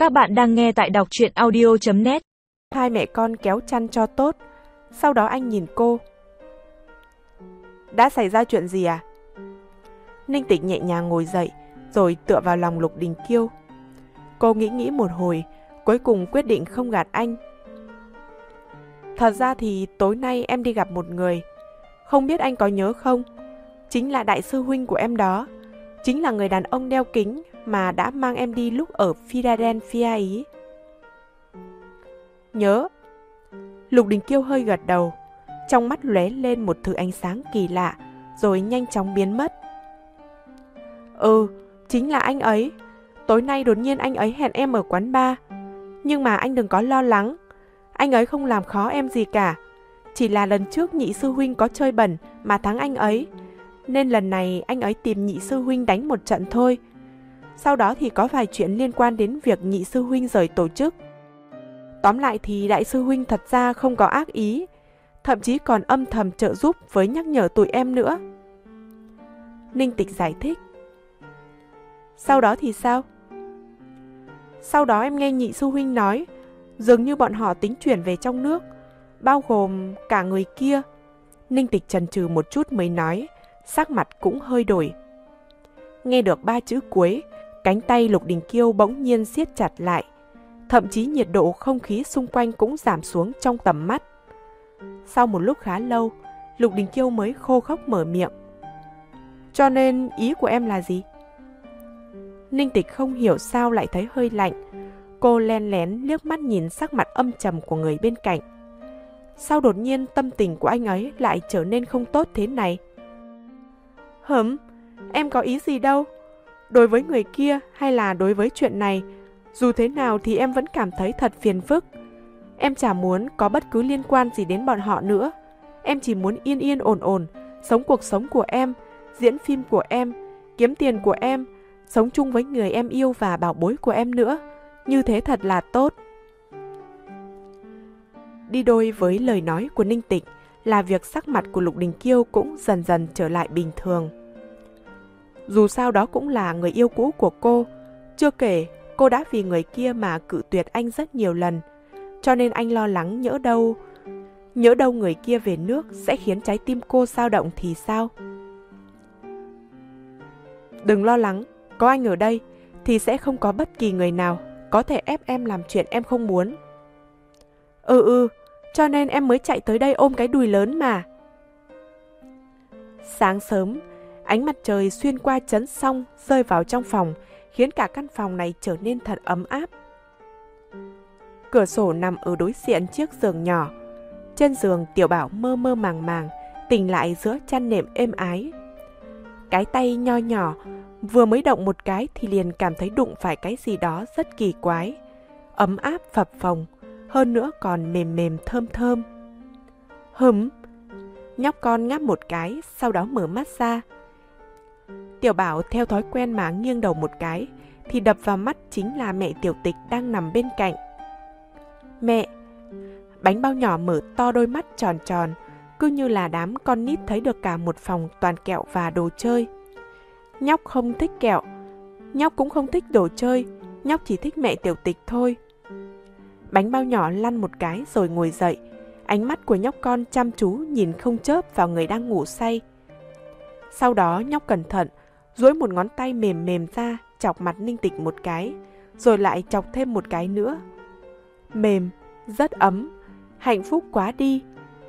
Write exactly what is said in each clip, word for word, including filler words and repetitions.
Các bạn đang nghe tại đọc truyện audio chấm net. Hai mẹ con kéo chăn cho tốt. Sau đó anh nhìn cô. Đã xảy ra chuyện gì à? Ninh Tịch nhẹ nhàng ngồi dậy, rồi tựa vào lòng Lục Đình Kiêu. Cô nghĩ nghĩ một hồi, cuối cùng quyết định không gạt anh. Thật ra thì tối nay em đi gặp một người. Không biết anh có nhớ không? Chính là đại sư huynh của em đó. Chính là người đàn ông đeo kính mà đã mang em đi lúc ở Philadelphia ý. Nhớ. Lục Đình Kiêu hơi gật đầu. Trong mắt lóe lên một thứ ánh sáng kỳ lạ, rồi nhanh chóng biến mất. Ừ, chính là anh ấy. Tối nay đột nhiên anh ấy hẹn em ở quán bar. Nhưng mà anh đừng có lo lắng. Anh ấy không làm khó em gì cả. Chỉ là lần trước nhị sư huynh có chơi bẩn mà thắng anh ấy, nên lần này anh ấy tìm nhị sư huynh đánh một trận thôi. Sau đó thì có vài chuyện liên quan đến việc nhị sư huynh rời tổ chức. Tóm lại thì đại sư huynh thật ra không có ác ý, thậm chí còn âm thầm trợ giúp với nhắc nhở tụi em nữa. Ninh Tịch giải thích. Sau đó thì sao? Sau đó em nghe nhị sư huynh nói, dường như bọn họ tính chuyển về trong nước, bao gồm cả người kia. Ninh Tịch chần chừ một chút mới nói, sắc mặt cũng hơi đổi. Nghe được ba chữ cuối, cánh tay Lục Đình Kiêu bỗng nhiên siết chặt lại. Thậm chí nhiệt độ không khí xung quanh cũng giảm xuống trong tầm mắt. Sau một lúc khá lâu, Lục Đình Kiêu mới khô khốc mở miệng. Cho nên ý của em là gì? Ninh Tịch không hiểu sao lại thấy hơi lạnh. Cô len lén liếc mắt nhìn sắc mặt âm trầm của người bên cạnh. Sao đột nhiên tâm tình của anh ấy lại trở nên không tốt thế này? Hửm, em có ý gì đâu. Đối với người kia hay là đối với chuyện này, dù thế nào thì em vẫn cảm thấy thật phiền phức. Em chả muốn có bất cứ liên quan gì đến bọn họ nữa. Em chỉ muốn yên yên ổn ổn, sống cuộc sống của em, diễn phim của em, kiếm tiền của em, sống chung với người em yêu và bảo bối của em nữa. Như thế thật là tốt. Đi đôi với lời nói của Ninh Tịch là việc sắc mặt của Lục Đình Kiêu cũng dần dần trở lại bình thường. Dù sao đó cũng là người yêu cũ của cô. Chưa kể, cô đã vì người kia mà cự tuyệt anh rất nhiều lần. Cho nên anh lo lắng nhỡ đâu, nhỡ đâu người kia về nước sẽ khiến trái tim cô dao động thì sao? Đừng lo lắng, có anh ở đây thì sẽ không có bất kỳ người nào có thể ép em làm chuyện em không muốn. Ừ ừ, cho nên em mới chạy tới đây ôm cái đùi lớn mà. Sáng sớm, ánh mặt trời xuyên qua chấn song rơi vào trong phòng, khiến cả căn phòng này trở nên thật ấm áp. Cửa sổ nằm ở đối diện chiếc giường nhỏ. Trên giường Tiểu Bảo mơ mơ màng màng, tỉnh lại giữa chăn nệm êm ái. Cái tay nho nhỏ vừa mới động một cái thì liền cảm thấy đụng phải cái gì đó rất kỳ quái. Ấm áp phập phồng, hơn nữa còn mềm mềm thơm thơm. Hửm, nhóc con ngáp một cái, sau đó mở mắt ra. Tiểu Bảo theo thói quen mà nghiêng đầu một cái, thì đập vào mắt chính là mẹ Tiểu Tịch đang nằm bên cạnh. Mẹ! Bánh bao nhỏ mở to đôi mắt tròn tròn, cứ như là đám con nít thấy được cả một phòng toàn kẹo và đồ chơi. Nhóc không thích kẹo, nhóc cũng không thích đồ chơi, nhóc chỉ thích mẹ Tiểu Tịch thôi. Bánh bao nhỏ lăn một cái rồi ngồi dậy. Ánh mắt của nhóc con chăm chú nhìn không chớp vào người đang ngủ say. Sau đó nhóc cẩn thận duỗi một ngón tay mềm mềm ra chọc mặt Ninh Tịch một cái, rồi lại chọc thêm một cái nữa. Mềm, rất ấm, hạnh phúc quá đi.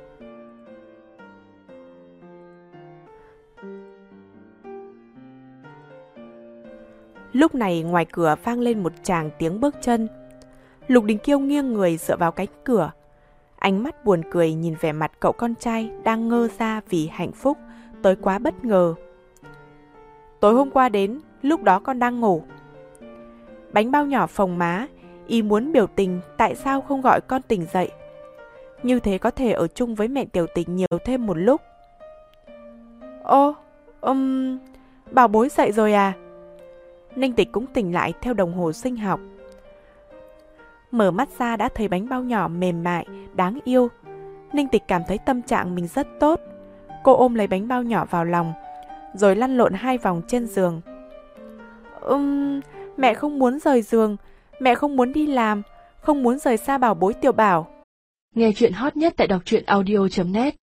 Lúc này ngoài cửa vang lên một tràng tiếng bước chân. Lục Đình Kiêu nghiêng người dựa vào cánh cửa. Ánh mắt buồn cười nhìn vẻ mặt cậu con trai đang ngơ ra vì hạnh phúc tới quá bất ngờ. Tối hôm qua đến, lúc đó con đang ngủ. Bánh bao nhỏ phồng má, ý muốn biểu tình tại sao không gọi con tỉnh dậy. Như thế có thể ở chung với mẹ Tiểu Tịch nhiều thêm một lúc. Ô, um, bảo bối dậy rồi à? Ninh Tịch cũng tỉnh lại theo đồng hồ sinh học. Mở mắt ra đã thấy bánh bao nhỏ mềm mại, đáng yêu. Ninh Tịch cảm thấy tâm trạng mình rất tốt. Cô ôm lấy bánh bao nhỏ vào lòng, rồi lăn lộn hai vòng trên giường. Ừm, mẹ không muốn rời giường. Mẹ không muốn đi làm, không muốn rời xa bảo bối Tiểu Bảo. Nghe chuyện hot nhất tại đọc truyện audio chấm net